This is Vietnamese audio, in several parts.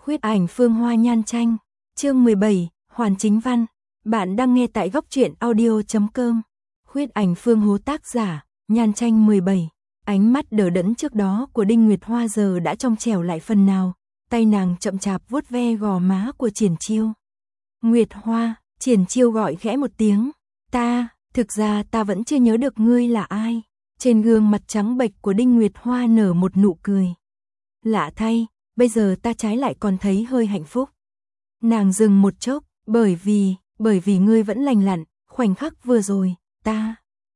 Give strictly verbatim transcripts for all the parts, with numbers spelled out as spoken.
Huyết ảnh phương hoa nhan tranh, chương mười bảy, Hoàn Chính Văn. Bạn đang nghe tại góc truyện audio chấm com. Huyết ảnh phương hố tác giả, nhan tranh mười bảy. Ánh mắt đờ đẫn trước đó của Đinh Nguyệt Hoa giờ đã trong trẻo lại phần nào, tay nàng chậm chạp vuốt ve gò má của Triển Chiêu. Nguyệt Hoa, Triển Chiêu gọi khẽ một tiếng, ta, thực ra ta vẫn chưa nhớ được ngươi là ai. Trên gương mặt trắng bệch của Đinh Nguyệt Hoa nở một nụ cười. Lạ thay, bây giờ ta trái lại còn thấy hơi hạnh phúc. Nàng dừng một chốc, bởi vì, bởi vì ngươi vẫn lành lặn, khoảnh khắc vừa rồi, ta,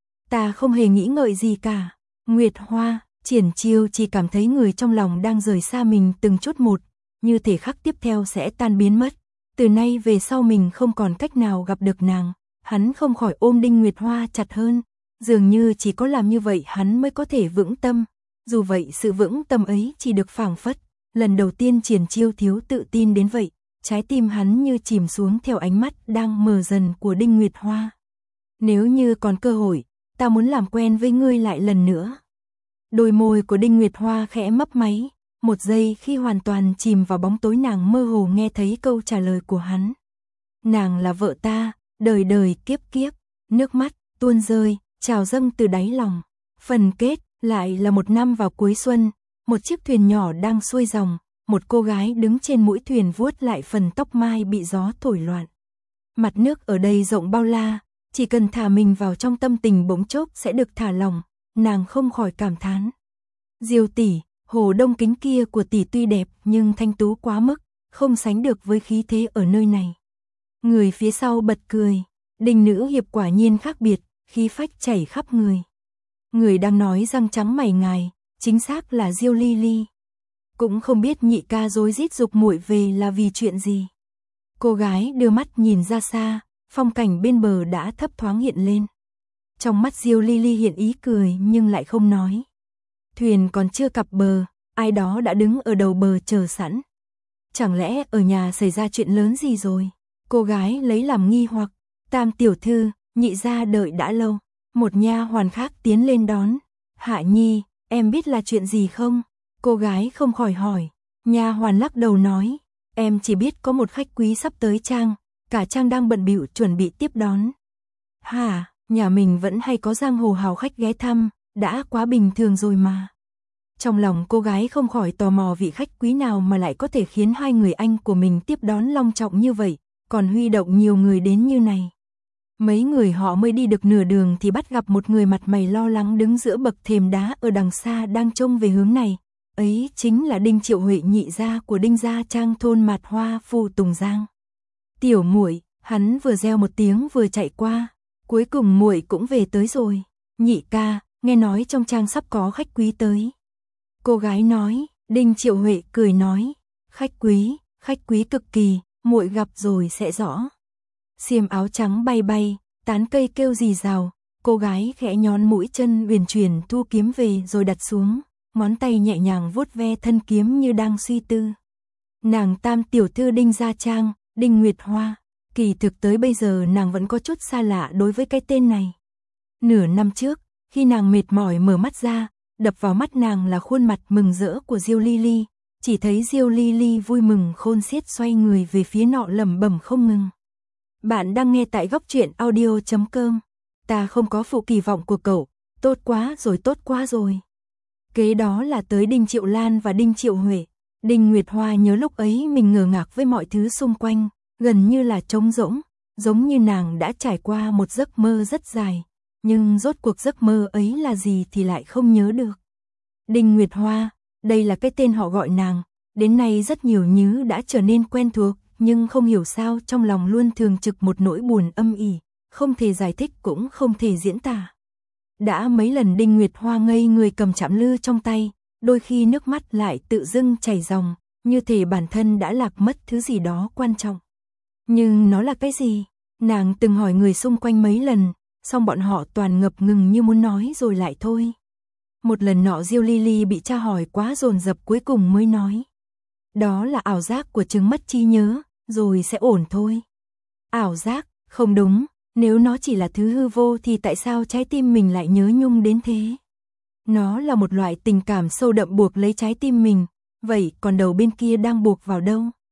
ta không hề nghĩ ngợi gì cả. Nguyệt Hoa, Triển Chiêu chỉ cảm thấy người trong lòng đang rời xa mình từng chút một, như thể khắc tiếp theo sẽ tan biến mất. Từ nay về sau mình không còn cách nào gặp được nàng, hắn không khỏi ôm Đinh Nguyệt Hoa chặt hơn, dường như chỉ có làm như vậy hắn mới có thể vững tâm. Dù vậy sự vững tâm ấy chỉ được phảng phất, lần đầu tiên Triển Chiêu thiếu tự tin đến vậy, trái tim hắn như chìm xuống theo ánh mắt đang mờ dần của Đinh Nguyệt Hoa. Nếu như còn cơ hội, ta muốn làm quen với ngươi lại lần nữa. Đôi môi của Đinh Nguyệt Hoa khẽ mấp máy, một giây khi hoàn toàn chìm vào bóng tối nàng mơ hồ nghe thấy câu trả lời của hắn. Nàng là vợ ta, đời đời kiếp kiếp, nước mắt tuôn rơi, trào dâng từ đáy lòng. Phần kết lại là một năm vào cuối xuân, một chiếc thuyền nhỏ đang xuôi dòng, một cô gái đứng trên mũi thuyền vuốt lại phần tóc mai bị gió thổi loạn. Mặt nước ở đây rộng bao la, chỉ cần thả mình vào trong tâm tình bỗng chốc sẽ được thả lỏng, nàng không khỏi cảm thán. Diêu tỷ, hồ đông kính kia của tỷ tuy đẹp nhưng thanh tú quá mức, không sánh được với khí thế ở nơi này. Người phía sau bật cười, Đinh nữ hiệp quả nhiên khác biệt, khí phách chảy khắp người. Người đang nói răng trắng mày ngài, chính xác là Diêu Ly Ly. Cũng không biết nhị ca rối rít dục muội về là vì chuyện gì. Cô gái đưa mắt nhìn ra xa, phong cảnh bên bờ đã thấp thoáng hiện lên. Trong mắt Diêu Ly Ly hiện ý cười nhưng lại không nói. Thuyền còn chưa cập bờ, ai đó đã đứng ở đầu bờ chờ sẵn. Chẳng lẽ ở nhà xảy ra chuyện lớn gì rồi? Cô gái lấy làm nghi hoặc, Tam tiểu thư, nhị gia đợi đã lâu. Một nha hoàn khác tiến lên đón. Hạ nhi, em biết là chuyện gì không? Cô gái không khỏi hỏi. Nha hoàn lắc đầu nói, em chỉ biết có một khách quý sắp tới trang, cả trang đang bận bịu chuẩn bị tiếp đón. Hả, nhà mình vẫn hay có giang hồ hào khách ghé thăm, đã quá bình thường rồi mà. Trong lòng cô gái không khỏi tò mò vị khách quý nào mà lại có thể khiến hai người anh của mình tiếp đón long trọng như vậy, còn huy động nhiều người đến như này. Mấy người họ mới đi được nửa đường thì bắt gặp một người mặt mày lo lắng đứng giữa bậc thềm đá ở đằng xa đang trông về hướng này. Ấy chính là Đinh Triệu Huệ nhị gia của Đinh gia trang thôn Mạt Hoa Phù Tùng Giang. Tiểu muội, hắn vừa reo một tiếng vừa chạy qua, cuối cùng muội cũng về tới rồi. Nhị ca, nghe nói trong trang sắp có khách quý tới. Cô gái nói, Đinh Triệu Huệ cười nói, khách quý, khách quý cực kỳ, muội gặp rồi sẽ rõ. Xiêm áo trắng bay bay, tán cây kêu rì rào, cô gái khẽ nhón mũi chân uyển chuyển thu kiếm về rồi đặt xuống, ngón tay nhẹ nhàng vuốt ve thân kiếm như đang suy tư. Nàng Tam tiểu thư Đinh gia trang, Đinh Nguyệt Hoa, kỳ thực tới bây giờ nàng vẫn có chút xa lạ đối với cái tên này. Nửa năm trước, khi nàng mệt mỏi mở mắt ra, đập vào mắt nàng là khuôn mặt mừng rỡ của Diêu Ly Ly, chỉ thấy Diêu Ly Ly vui mừng khôn xiết xoay người về phía nọ lẩm bẩm không ngừng. Bạn đang nghe tại góc truyện audio chấm com. Ta không có phụ kỳ vọng của cậu, tốt quá rồi tốt quá rồi. Kế đó là tới Đinh Triệu Lan và Đinh Triệu Huệ. Đinh Nguyệt Hoa nhớ lúc ấy mình ngờ ngác với mọi thứ xung quanh, gần như là trống rỗng, giống như nàng đã trải qua một giấc mơ rất dài, nhưng rốt cuộc giấc mơ ấy là gì thì lại không nhớ được. Đinh Nguyệt Hoa, đây là cái tên họ gọi nàng, đến nay rất nhiều nhứ đã trở nên quen thuộc, nhưng không hiểu sao trong lòng luôn thường trực một nỗi buồn âm ỉ, không thể giải thích cũng không thể diễn tả. Đã mấy lần Đinh Nguyệt Hoa ngây người cầm chạm lư trong tay, đôi khi nước mắt lại tự dưng chảy ròng, như thể bản thân đã lạc mất thứ gì đó quan trọng. Nhưng nó là cái gì? Nàng từng hỏi người xung quanh mấy lần, song bọn họ toàn ngập ngừng như muốn nói rồi lại thôi. Một lần nọ Diêu Ly Ly bị tra hỏi quá dồn dập cuối cùng mới nói. Đó là ảo giác của chứng mất trí nhớ, rồi sẽ ổn thôi. Ảo giác, không đúng, nếu nó chỉ là thứ hư vô thì tại sao trái tim mình lại nhớ nhung đến thế? Nó là một loại tình cảm sâu đậm buộc lấy trái tim mình, vậy còn đầu bên kia đang buộc vào đâu?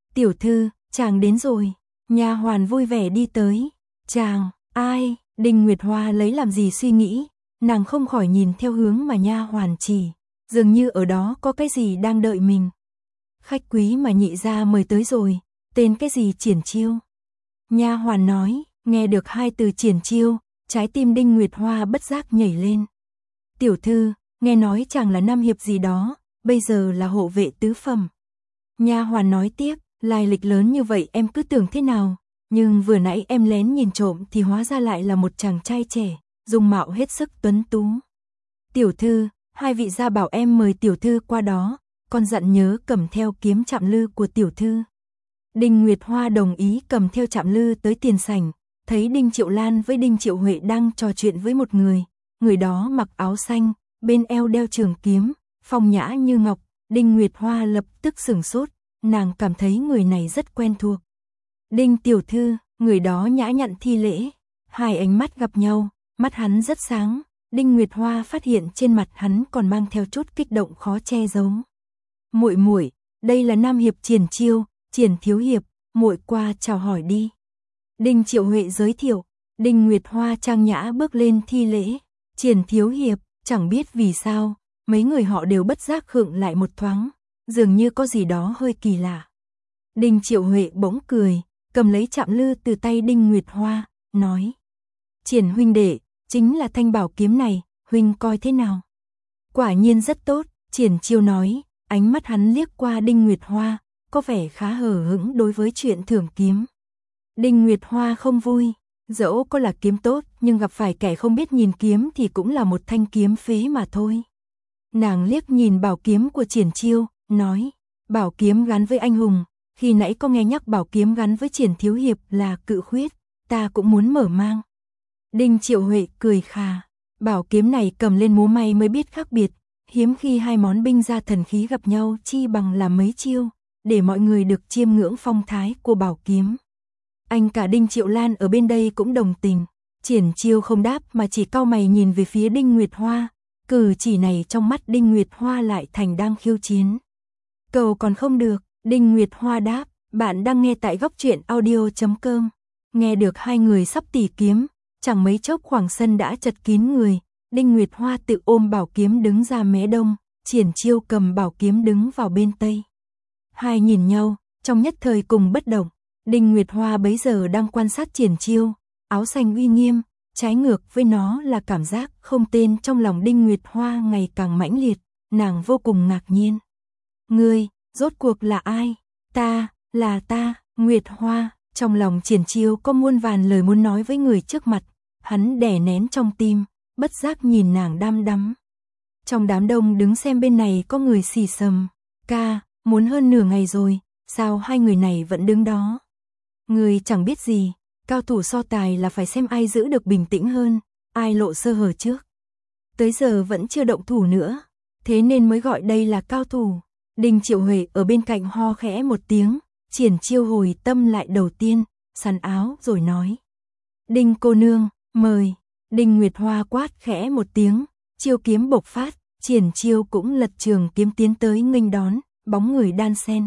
Tiểu thư, chàng đến rồi. Nha hoàn vui vẻ đi tới. Chàng, ai? Đinh Nguyệt Hoa lấy làm gì suy nghĩ, nàng không khỏi nhìn theo hướng mà nha hoàn chỉ, dường như ở đó có cái gì đang đợi mình. Khách quý mà nhị gia mời tới rồi, tên cái gì Triển Chiêu. Nha hoàn nói, nghe được hai từ Triển Chiêu, trái tim Đinh Nguyệt Hoa bất giác nhảy lên. Tiểu thư, nghe nói chàng là nam hiệp gì đó, bây giờ là hộ vệ tứ phẩm. Nha hoàn nói tiếp, lai lịch lớn như vậy em cứ tưởng thế nào, nhưng vừa nãy em lén nhìn trộm thì hóa ra lại là một chàng trai trẻ, dung mạo hết sức tuấn tú. Tiểu thư, hai vị gia bảo em mời tiểu thư qua đó, con dặn nhớ cầm theo kiếm chạm lư của tiểu thư. Đinh Nguyệt Hoa đồng ý cầm theo chạm lư tới tiền sảnh, thấy Đinh Triệu Lan với Đinh Triệu Huệ đang trò chuyện với một người, người đó mặc áo xanh, bên eo đeo trường kiếm, phong nhã như ngọc. Đinh Nguyệt Hoa lập tức sửng sốt, nàng cảm thấy người này rất quen thuộc. Đinh tiểu thư, người đó nhã nhặn thi lễ, hai ánh mắt gặp nhau, mắt hắn rất sáng. Đinh Nguyệt Hoa phát hiện trên mặt hắn còn mang theo chút kích động khó che giấu. Muội muội, đây là nam hiệp Triển Chiêu, Triển thiếu hiệp, muội qua chào hỏi đi. Đinh Triệu Huệ giới thiệu, Đinh Nguyệt Hoa trang nhã bước lên thi lễ. Triển thiếu hiệp, chẳng biết vì sao, mấy người họ đều bất giác khựng lại một thoáng, dường như có gì đó hơi kỳ lạ. Đinh Triệu Huệ bỗng cười, cầm lấy chạm lư từ tay Đinh Nguyệt Hoa, nói: Triển huynh đệ, chính là thanh bảo kiếm này, huynh coi thế nào? Quả nhiên rất tốt, Triển Chiêu nói, ánh mắt hắn liếc qua Đinh Nguyệt Hoa, có vẻ khá hờ hững đối với chuyện thưởng kiếm. Đinh Nguyệt Hoa không vui, dẫu có là kiếm tốt, nhưng gặp phải kẻ không biết nhìn kiếm thì cũng là một thanh kiếm phế mà thôi. Nàng liếc nhìn bảo kiếm của Triển Chiêu, nói, bảo kiếm gắn với anh hùng, khi nãy có nghe nhắc bảo kiếm gắn với Triển thiếu hiệp là cự khuyết, ta cũng muốn mở mang. Đinh Triệu Huệ cười khà, bảo kiếm này cầm lên múa may mới biết khác biệt, hiếm khi hai món binh gia thần khí gặp nhau chi bằng là mấy chiêu, để mọi người được chiêm ngưỡng phong thái của bảo kiếm. Anh cả Đinh Triệu Lan ở bên đây cũng đồng tình, Triển Chiêu không đáp mà chỉ cau mày nhìn về phía Đinh Nguyệt Hoa, cử chỉ này trong mắt Đinh Nguyệt Hoa lại thành đang khiêu chiến. Cầu còn không được, Đinh Nguyệt Hoa đáp, bạn đang nghe tại góc truyện audio chấm com. Nghe được hai người sắp tỉ kiếm, chẳng mấy chốc khoảng sân đã chật kín người, Đinh Nguyệt Hoa tự ôm bảo kiếm đứng ra mé đông, Triển Chiêu cầm bảo kiếm đứng vào bên tây. Hai nhìn nhau, trong nhất thời cùng bất động. Đinh Nguyệt Hoa bấy giờ đang quan sát Triển Chiêu, áo xanh uy nghiêm, trái ngược với nó là cảm giác không tên trong lòng Đinh Nguyệt Hoa ngày càng mãnh liệt, nàng vô cùng ngạc nhiên. Ngươi, rốt cuộc là ai? Ta, là ta, Nguyệt Hoa. Trong lòng Triển Chiêu có muôn vàn lời muốn nói với người trước mặt, hắn đè nén trong tim, bất giác nhìn nàng đăm đắm. Trong đám đông đứng xem bên này có người xì xầm, ca, muốn hơn nửa ngày rồi, sao hai người này vẫn đứng đó? Người chẳng biết gì, cao thủ so tài là phải xem ai giữ được bình tĩnh hơn, ai lộ sơ hở trước. Tới giờ vẫn chưa động thủ nữa, thế nên mới gọi đây là cao thủ. Đinh Triệu Huệ ở bên cạnh ho khẽ một tiếng, Triển Chiêu hồi tâm lại đầu tiên, sắn áo rồi nói. Đinh cô nương, mời. Đinh Nguyệt Hoa quát khẽ một tiếng, chiêu kiếm bộc phát, Triển Chiêu cũng lật trường kiếm tiến tới nghênh đón, bóng người đan xen.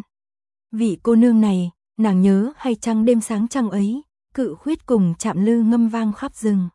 Vị cô nương này, nàng nhớ hay chăng đêm sáng trăng ấy, cự khuyết cùng chạm lư ngâm vang khắp rừng.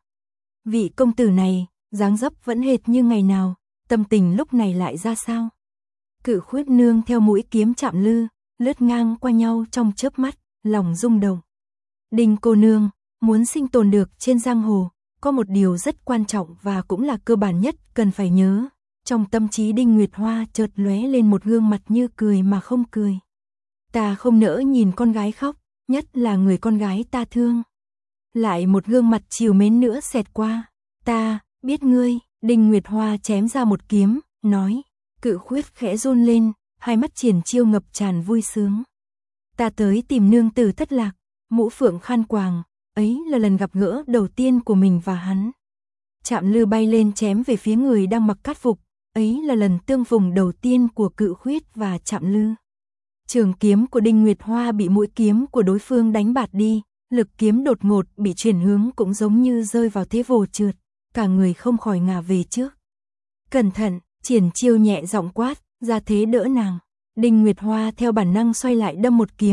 Vị công tử này, dáng dấp vẫn hệt như ngày nào, tâm tình lúc này lại ra sao? Cự khuyết nương theo mũi kiếm chạm lư, lướt ngang qua nhau trong chớp mắt, lòng rung động. Đinh cô nương, muốn sinh tồn được trên giang hồ, có một điều rất quan trọng và cũng là cơ bản nhất cần phải nhớ. Trong tâm trí Đinh Nguyệt Hoa chợt lóe lên một gương mặt như cười mà không cười. Ta không nỡ nhìn con gái khóc, nhất là người con gái ta thương. Lại một gương mặt trìu mến nữa xẹt qua. Ta, biết ngươi. Đinh Nguyệt Hoa chém ra một kiếm, nói. Cự khuyết khẽ run lên, hai mắt Triển Chiêu ngập tràn vui sướng. Ta tới tìm nương tử thất lạc, mũ phượng khăn quàng, ấy là lần gặp gỡ đầu tiên của mình và hắn. Chạm lư bay lên chém về phía người đang mặc cát phục, ấy là lần tương phùng đầu tiên của cự khuyết và chạm lư. Trường kiếm của Đinh Nguyệt Hoa bị mũi kiếm của đối phương đánh bạt đi, lực kiếm đột ngột bị chuyển hướng cũng giống như rơi vào thế vồ trượt, cả người không khỏi ngả về trước. Cẩn thận, Triển Chiêu nhẹ giọng quát, ra thế đỡ nàng. Đinh Nguyệt Hoa theo bản năng xoay lại đâm một kiếm,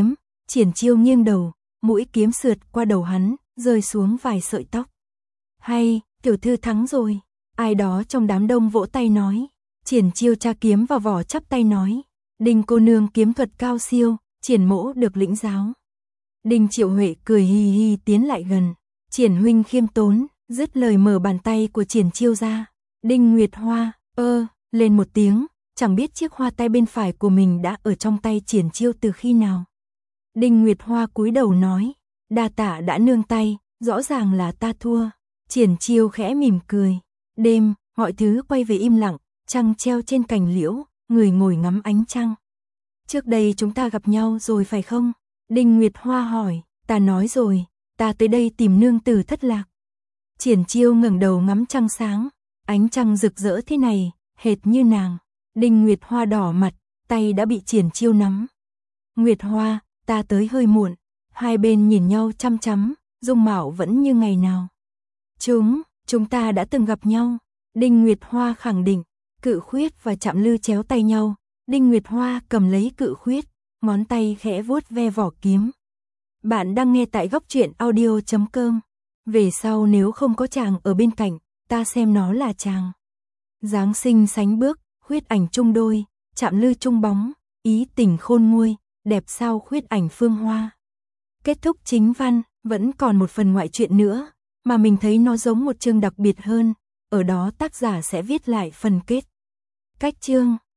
Triển Chiêu nghiêng đầu, mũi kiếm sượt qua đầu hắn, rơi xuống vài sợi tóc. Hay, tiểu thư thắng rồi. Ai đó trong đám đông vỗ tay nói. Triển Chiêu tra kiếm vào vỏ chắp tay nói. Đinh cô nương kiếm thuật cao siêu, Triển mỗ được lĩnh giáo. Đinh Triệu Huệ cười hì hì tiến lại gần. Triển huynh khiêm tốn, dứt lời mở bàn tay của Triển Chiêu ra. Đinh Nguyệt Hoa, ơ, lên một tiếng, chẳng biết chiếc hoa tay bên phải của mình đã ở trong tay Triển Chiêu từ khi nào. Đinh Nguyệt Hoa cúi đầu nói, đa tạ đã nương tay, rõ ràng là ta thua. Triển Chiêu khẽ mỉm cười. Đêm, mọi thứ quay về im lặng, trăng treo trên cành liễu, người ngồi ngắm ánh trăng. Trước đây chúng ta gặp nhau rồi phải không? Đinh Nguyệt Hoa hỏi, ta nói rồi, ta tới đây tìm nương tử thất lạc. Triển Chiêu ngẩng đầu ngắm trăng sáng, ánh trăng rực rỡ thế này, hệt như nàng. Đinh Nguyệt Hoa đỏ mặt, tay đã bị Triển Chiêu nắm. Nguyệt Hoa, ta tới hơi muộn. Hai bên nhìn nhau chăm chăm, dung mạo vẫn như ngày nào. Chúng, chúng ta đã từng gặp nhau. Đinh Nguyệt Hoa khẳng định. Cự Khuyết và Trạm Lư chéo tay nhau. Đinh Nguyệt Hoa cầm lấy Cự Khuyết, ngón tay khẽ vuốt ve vỏ kiếm. Bạn đang nghe tại góc truyện audio chấm com. Về sau nếu không có chàng ở bên cạnh, ta xem nó là chàng. Giáng sinh sánh bước, khuyết ảnh chung đôi, Trạm Lư chung bóng, ý tình khôn nguôi, đẹp sao khuyết ảnh phương hoa. Kết thúc chính văn, vẫn còn một phần ngoại truyện nữa, mà mình thấy nó giống một chương đặc biệt hơn, ở đó tác giả sẽ viết lại phần kết. Cách chương